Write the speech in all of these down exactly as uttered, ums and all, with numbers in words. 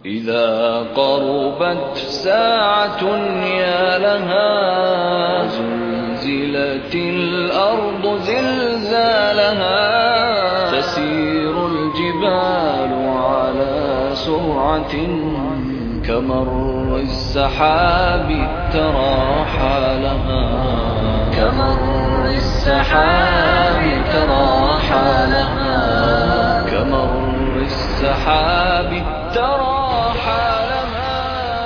إذا قربت ساعة يا لها زلزلت الأرض زلزالها تسير الجبال على سرعة كمر السحاب ترى حالها كمر السحاب ترى حالها كمر السحاب ترى حالها.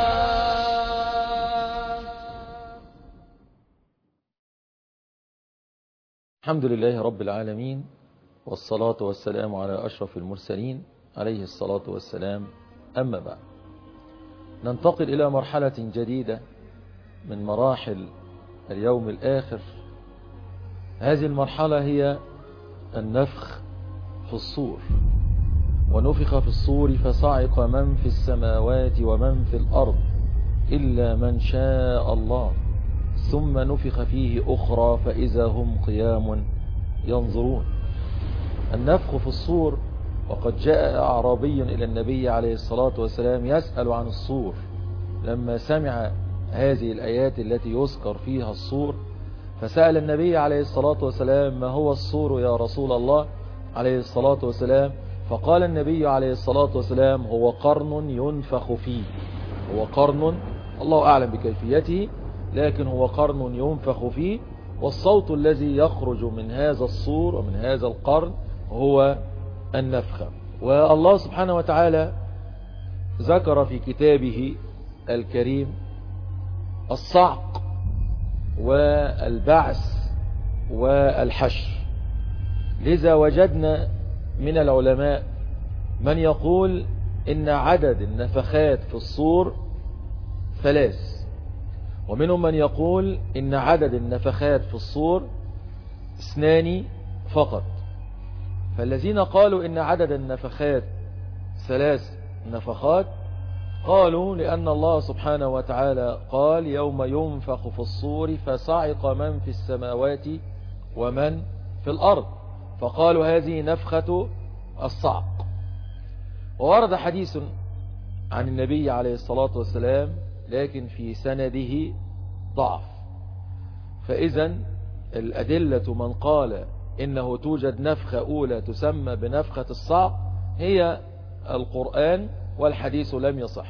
الحمد لله رب العالمين، والصلاة والسلام على أشرف المرسلين عليه الصلاة والسلام. أما بعد، ننتقل إلى مرحلة جديدة من مراحل اليوم الآخر. هذه المرحلة هي النفخ في الصور. ونفخ في الصور فصعق من في السماوات ومن في الأرض إلا من شاء الله ثم نفخ فيه أخرى فإذا هم قيام ينظرون. النفخ في الصور. وقد جاء أعرابي إلى النبي عليه الصلاة والسلام يسأل عن الصور لما سمع هذه الآيات التي يذكر فيها الصور، فسأل النبي عليه الصلاة والسلام: ما هو الصور يا رسول الله عليه الصلاة والسلام؟ فقال النبي عليه الصلاة والسلام: هو قرن ينفخ فيه. هو قرن، الله أعلم بكيفيته، لكن هو قرن ينفخ فيه، والصوت الذي يخرج من هذا الصور ومن هذا القرن هو النفخة. والله سبحانه وتعالى ذكر في كتابه الكريم الصعق والبعث والحشر. لذا وجدنا من العلماء من يقول إن عدد النفخات في الصور ثلاث، ومنهم من يقول إن عدد النفخات في الصور اثنان فقط. فالذين قالوا إن عدد النفخات ثلاث نفخات قالوا لأن الله سبحانه وتعالى قال: يوم ينفخ في الصور فصعق من في السماوات ومن في الأرض، فقالوا هذه نفخة الصعق. وورد حديث عن النبي عليه الصلاة والسلام لكن في سنده ضعف. فإذا الأدلة من قال إنه توجد نفخة أولى تسمى بنفخة الصعق هي القرآن، والحديث لم يصح.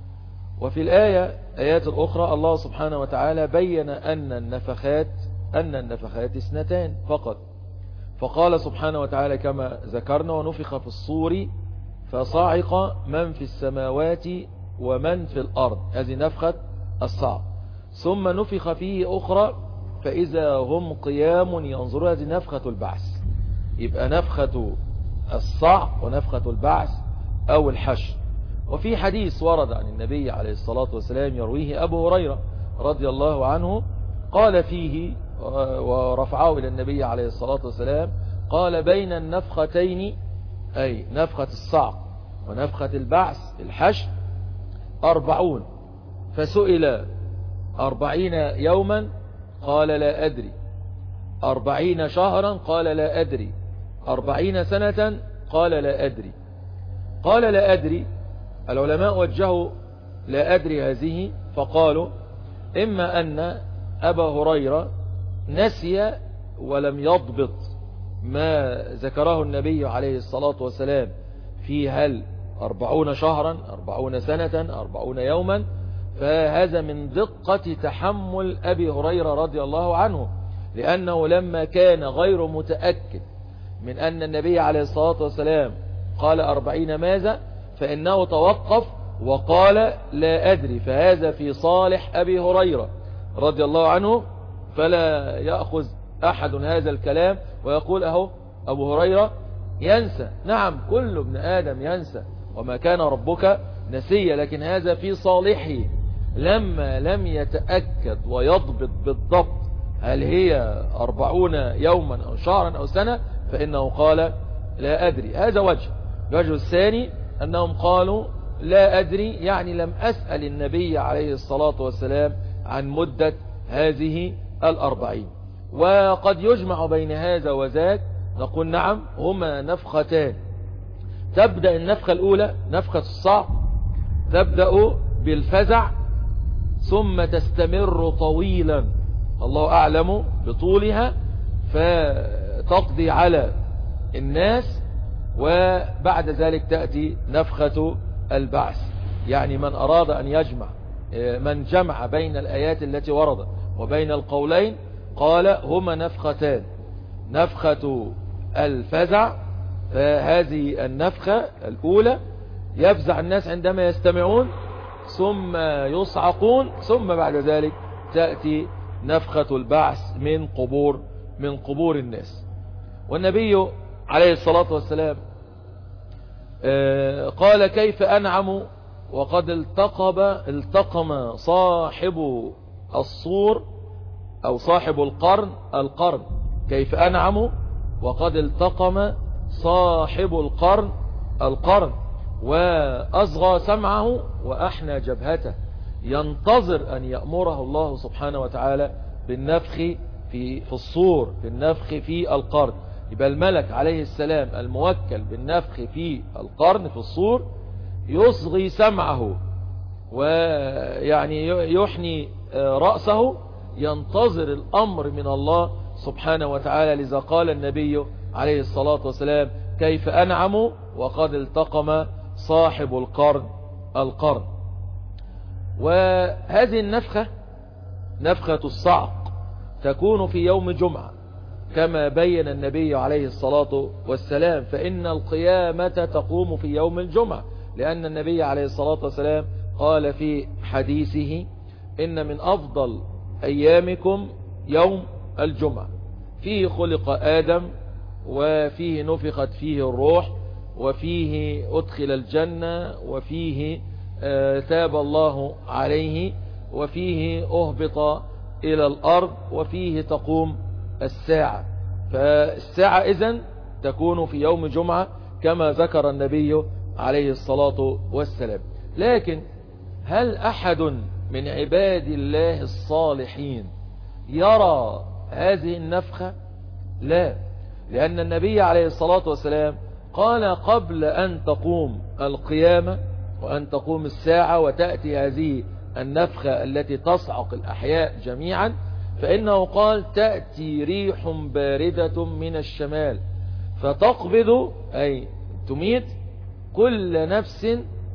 وفي الآية آيات الأخرى الله سبحانه وتعالى بين أن النفخات أن النفخات اثنتان فقط، فقال سبحانه وتعالى كما ذكرنا: ونفخ في الصور فصعق من في السماوات ومن في الأرض، هذه نفخة الصعق. ثم نفخ فيه أخرى فإذا هم قيام ينظرون، هذه نفخة البعث. يبقى نفخة الصعق ونفخة البعث أو الحشر. وفي حديث ورد عن النبي عليه الصلاة والسلام يرويه أبو هريرة رضي الله عنه، قال فيه ورفعه إلى النبي عليه الصلاة والسلام، قال: بين النفختين، أي نفخة الصعق ونفخة البعث الحشر، أربعون. فسئل: أربعين يوما؟ قال: لا أدري. أربعين شهرا؟ قال: لا أدري. أربعين سنة؟ قال: لا أدري. قال: لا أدري. العلماء وجهوا لا أدري هذه فقالوا: إما أن أبا هريرة نسي ولم يضبط ما ذكره النبي عليه الصلاة والسلام في هل أربعون شهرا، أربعون سنة، أربعون يوما، فهذا من دقة تحمل أبي هريرة رضي الله عنه، لأنه لما كان غير متأكد من أن النبي عليه الصلاة والسلام قال أربعين ماذا، فإنه توقف وقال: لا أدري. فهذا في صالح أبي هريرة رضي الله عنه، فلا يأخذ أحد هذا الكلام ويقول أهو أبو هريرة ينسى. نعم، كل ابن آدم ينسى، وما كان ربك نسيا، لكن هذا في صالحه لما لم يتأكد ويضبط بالضبط هل هي أربعون يوما أو شهرا أو سنة، فإنه قال: لا أدري. هذا وجه. الوجه الثاني أنهم قالوا: لا أدري، يعني لم أسأل النبي عليه الصلاة والسلام عن مدة هذه الأربعين. وقد يجمع بين هذا وذاك، نقول نعم هما نفختان. تبدأ النفخة الأولى نفخة الصعق تبدأ بالفزع ثم تستمر طويلا، الله أعلم بطولها، فتقضي على الناس، وبعد ذلك تأتي نفخة البعث. يعني من أراد أن يجمع من جمع بين الآيات التي وردت وبين القولين قال هما نفختان، نفخة الفزع، فهذه النفخة الأولى يفزع الناس عندما يستمعون ثم يصعقون، ثم بعد ذلك تأتي نفخة البعث من قبور من قبور الناس. والنبي عليه الصلاة والسلام قال كيف أنعم وقد التقب التقم صاحب الصور أو صاحب القرن القرن، كيف أنعم وقد التقم صاحب القرن القرن وأصغى سمعه وأحنى جبهته، ينتظر أن يأمره الله سبحانه وتعالى بالنفخ في في الصور، بالنفخ في القرن. يبقى الملك عليه السلام الموكل بالنفخ في القرن في الصور يصغي سمعه ويعني يحني رأسه، ينتظر الأمر من الله سبحانه وتعالى. لذا قال النبي عليه الصلاة والسلام كيف أنعم وقد التقم صاحب القرن القرن. وهذه النفخة نفخة الصعق تكون في يوم جمعة كما بين النبي عليه الصلاة والسلام، فإن القيامة تقوم في يوم الجمعة، لأن النبي عليه الصلاة والسلام قال في حديثه إن من أفضل أيامكم يوم الجمعة، فيه خلق آدم وفيه نفخت فيه الروح وفيه أدخل الجنة وفيه تاب الله عليه وفيه أهبط إلى الأرض وفيه تقوم الساعة. فالساعة إذن تكون في يوم جمعة كما ذكر النبي عليه الصلاة والسلام. لكن هل أحد من عباد الله الصالحين يرى هذه النفخة؟ لا، لأن النبي عليه الصلاة والسلام قال قبل أن تقوم القيامة وأن تقوم الساعة وتأتي هذه النفخة التي تصعق الأحياء جميعا، فإنه قال تأتي ريح باردة من الشمال فتقبض أي تميت كل نفس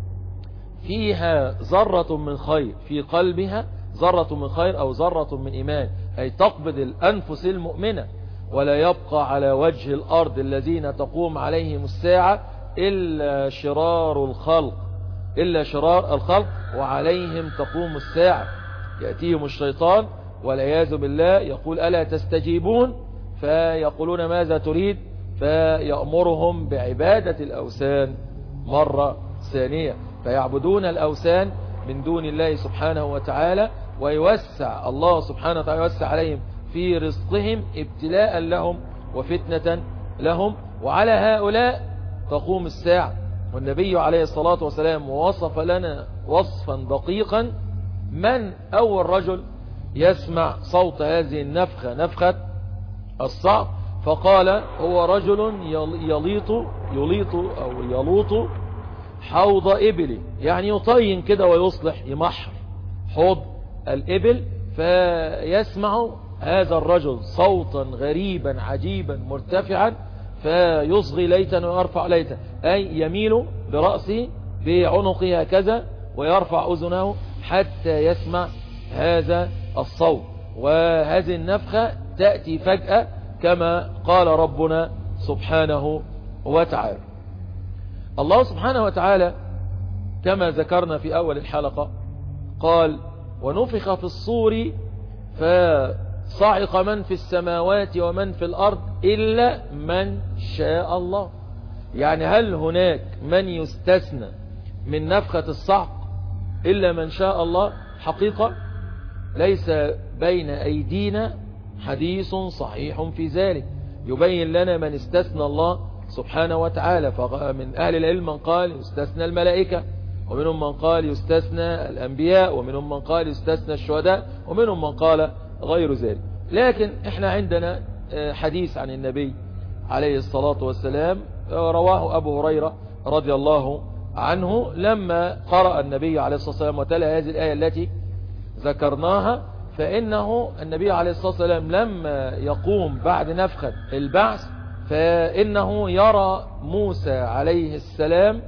فيها ذرة من خير، في قلبها ذرة من خير أو ذرة من إيمان، أي تقبض الأنفس المؤمنة، ولا يبقى على وجه الأرض الذين تقوم عليهم الساعة إلا شرار الخلق إلا شرار الخلق وعليهم تقوم الساعة. يأتيهم الشيطان والعياذ بالله يقول ألا تستجيبون، فيقولون ماذا تريد، فيأمرهم بعبادة الأوثان مرة ثانية، فيعبدون الأوثان من دون الله سبحانه وتعالى، ويوسع الله سبحانه وتعالى يوسع عليهم في رزقهم ابتلاء لهم وفتنة لهم، وعلى هؤلاء تقوم الساعة. والنبي عليه الصلاة والسلام وصف لنا وصفا دقيقا من أول رجل يسمع صوت هذه النفخة نفخة الصعق، فقال هو رجل يليط يليط أو يلوط حوض إبل، يعني يطين كده ويصلح يمحر حوض الإبل، فيسمع هذا الرجل صوتا غريبا عجيبا مرتفعا فيصغي ليتا ويرفع ليتا، أي يميل برأسه بعنقه هكذا ويرفع أذنه حتى يسمع هذا الصوت. وهذه النفخة تأتي فجأة كما قال ربنا سبحانه وتعالى. الله سبحانه وتعالى كما ذكرنا في أول الحلقة قال ونفخ في الصور فصعق من في السماوات ومن في الأرض إلا من شاء الله. يعني هل هناك من يستثنى من نفخة الصعق إلا من شاء الله؟ حقيقة ليس بين أيدينا حديث صحيح في ذلك يبين لنا من استثنى الله سبحانه وتعالى. فمن أهل العلم من قال يستثنى الملائكة، ومنهم من قال يستثنى الأنبياء، ومنهم من قال يستثنى الشهداء، ومنهم من قال غير ذلك. لكن احنا عندنا حديث عن النبي عليه الصلاة والسلام رواه أبو هريرة رضي الله عنه لما قرأ النبي عليه الصلاة والسلام وتلا هذه الآية التي ذكرناها، فإنه النبي عليه الصلاة والسلام لما يقوم بعد نفخة البعث فإنه يرى موسى عليه السلام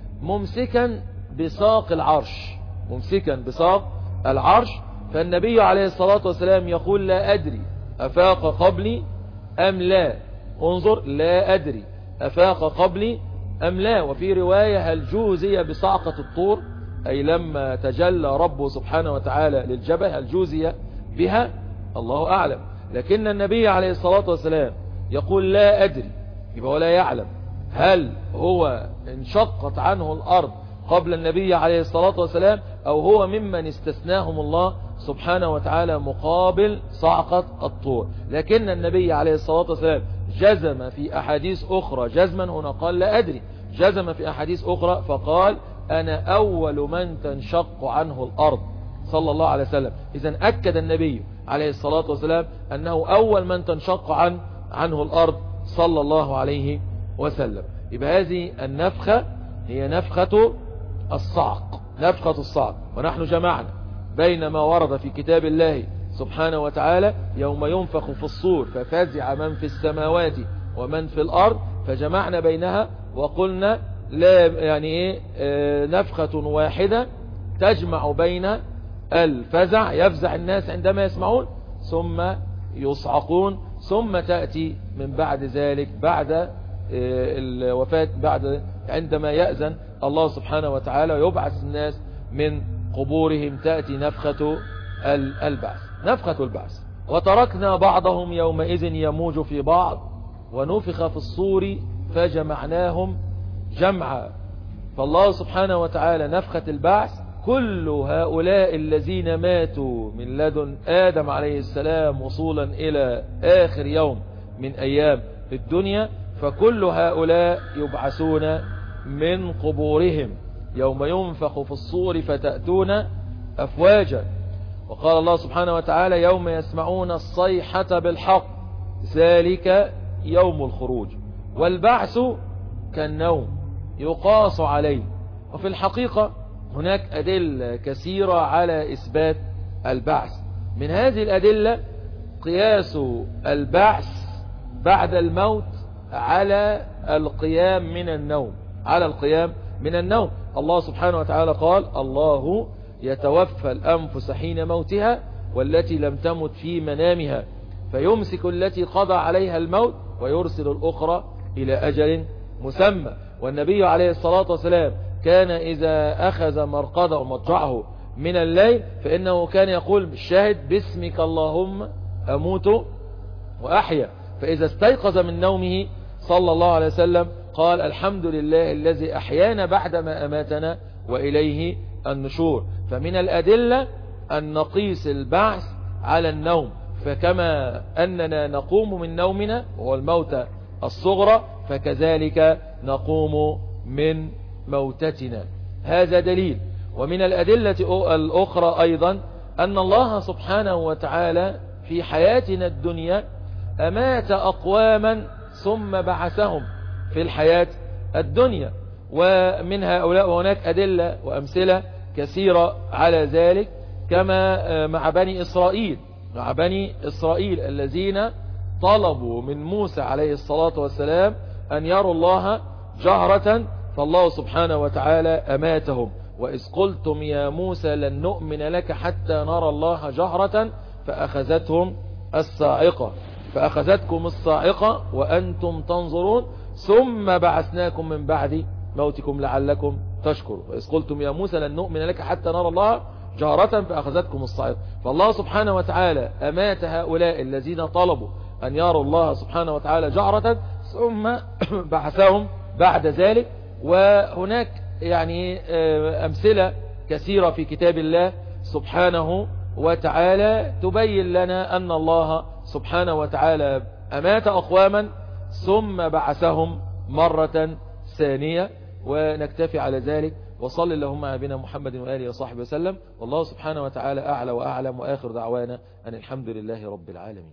ممسكا بساق العرش ممسكا بساق العرش فالنبي عليه الصلاة والسلام يقول لا أدري أفاق قبلي أم لا. انظر، لا أدري أفاق قبلي أم لا. وفي رواية هل جوزي بصعقة الطور، أي لما تجلى ربه سبحانه وتعالى للجبل هل جوزي بها، الله أعلم. لكن النبي عليه الصلاة والسلام يقول لا أدري، يبقى ولا يعلم هل هو انشقت عنه الأرض قبل النبي عليه الصلاة والسلام أو هو ممن استثناهم الله سبحانه وتعالى مقابل صعقة الطور. لكن النبي عليه الصلاة والسلام جزم في أحاديث أخرى جزما، هنا قال لا أدري، جزم في أحاديث أخرى فقال أنا أول من تنشق عنه الأرض صلى الله عليه وسلم. إذن أكد النبي عليه الصلاة والسلام أنه أول من تنشق عن عنه الأرض صلى الله عليه وسلم. يبقى هذه النفخة هي نفخة الصعق، نفخة الصعق. ونحن جمعنا بين ما ورد في كتاب الله سبحانه وتعالى يوم ينفخ في الصور ففزع من في السماوات ومن في الأرض، فجمعنا بينها وقلنا لا يعني إيه آه نفخة واحدة تجمع بين الفزع، يفزع الناس عندما يسمعون ثم يصعقون، ثم تأتي من بعد ذلك بعد آه الوفاة، بعد عندما يأذن الله سبحانه وتعالى ويبعث الناس من قبورهم تأتي نفخة البعث، نفخة البعث. وتركنا بعضهم يومئذ يموج في بعض ونفخ في الصور فجمعناهم جمعا. فالله سبحانه وتعالى نفخة البعث كل هؤلاء الذين ماتوا من لدن آدم عليه السلام وصولا إلى آخر يوم من أيام الدنيا، فكل هؤلاء يبعثون من قبورهم يوم ينفخ في الصور فتأتون أفواجا. وقال الله سبحانه وتعالى يوم يسمعون الصيحة بالحق ذلك يوم الخروج. والبعث كالنوم يقاس عليه. وفي الحقيقة هناك أدلة كثيرة على إثبات البعث. من هذه الأدلة قياس البعث بعد الموت على القيام من النوم، على القيام من النوم. الله سبحانه وتعالى قال الله يتوفى الأنفس حين موتها والتي لم تمت في منامها فيمسك التي قضى عليها الموت ويرسل الأخرى إلى أجل مسمى. والنبي عليه الصلاة والسلام كان إذا أخذ مرقده ومضجعه من الليل فإنه كان يقول بالشاهد باسمك اللهم أموت وأحيا. فإذا استيقظ من نومه صلى الله عليه وسلم قال الحمد لله الذي أحيانا بعدما أماتنا وإليه النشور. فمن الأدلة أن نقيس البعث على النوم، فكما أننا نقوم من نومنا وهو الموتى الصغرى فكذلك نقوم من موتتنا. هذا دليل. ومن الأدلة الأخرى أيضا أن الله سبحانه وتعالى في حياتنا الدنيا أمات أقواما ثم بعثهم في الحياة الدنيا. ومن هؤلاء وهناك أدلة وأمثلة كثيرة على ذلك، كما مع بني إسرائيل مع بني إسرائيل الذين طلبوا من موسى عليه الصلاة والسلام أن يروا الله جهرة فالله سبحانه وتعالى أماتهم. وإذ قلتم يا موسى لن نؤمن لك حتى نرى الله جهرة فأخذتهم الصاعقة فأخذتكم الصاعقة وأنتم تنظرون ثم بعثناكم من بعد موتكم لعلكم تشكروا. وإذ قلتم يا موسى لن نؤمن لك حتى نرى الله جهرة فأخذتكم الصاعقة. فالله سبحانه وتعالى أمات هؤلاء الذين طلبوا أن يروا الله سبحانه وتعالى جهرة ثم بعثهم بعد ذلك. وهناك يعني أمثلة كثيرة في كتاب الله سبحانه وتعالى تبين لنا أن الله سبحانه وتعالى أمات أقواما ثم بعثهم مرة ثانية. ونكتفي على ذلك، وصل اللهم على نبينا محمد وآله وصحبه وسلم، والله سبحانه وتعالى أعلى وأعلم، وآخر دعوانا أن الحمد لله رب العالمين.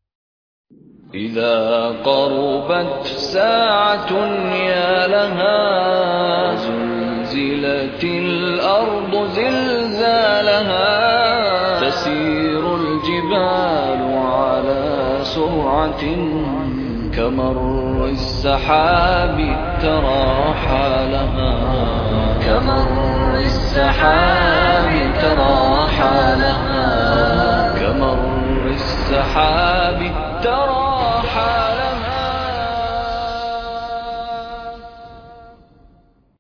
إذا قربت ساعة يا لها زلزلت الأرض زلزالها تسير الجبال على سرعة كمر السحاب ترى حالها كمر السحاب ترى حالها كمر السحاب ترى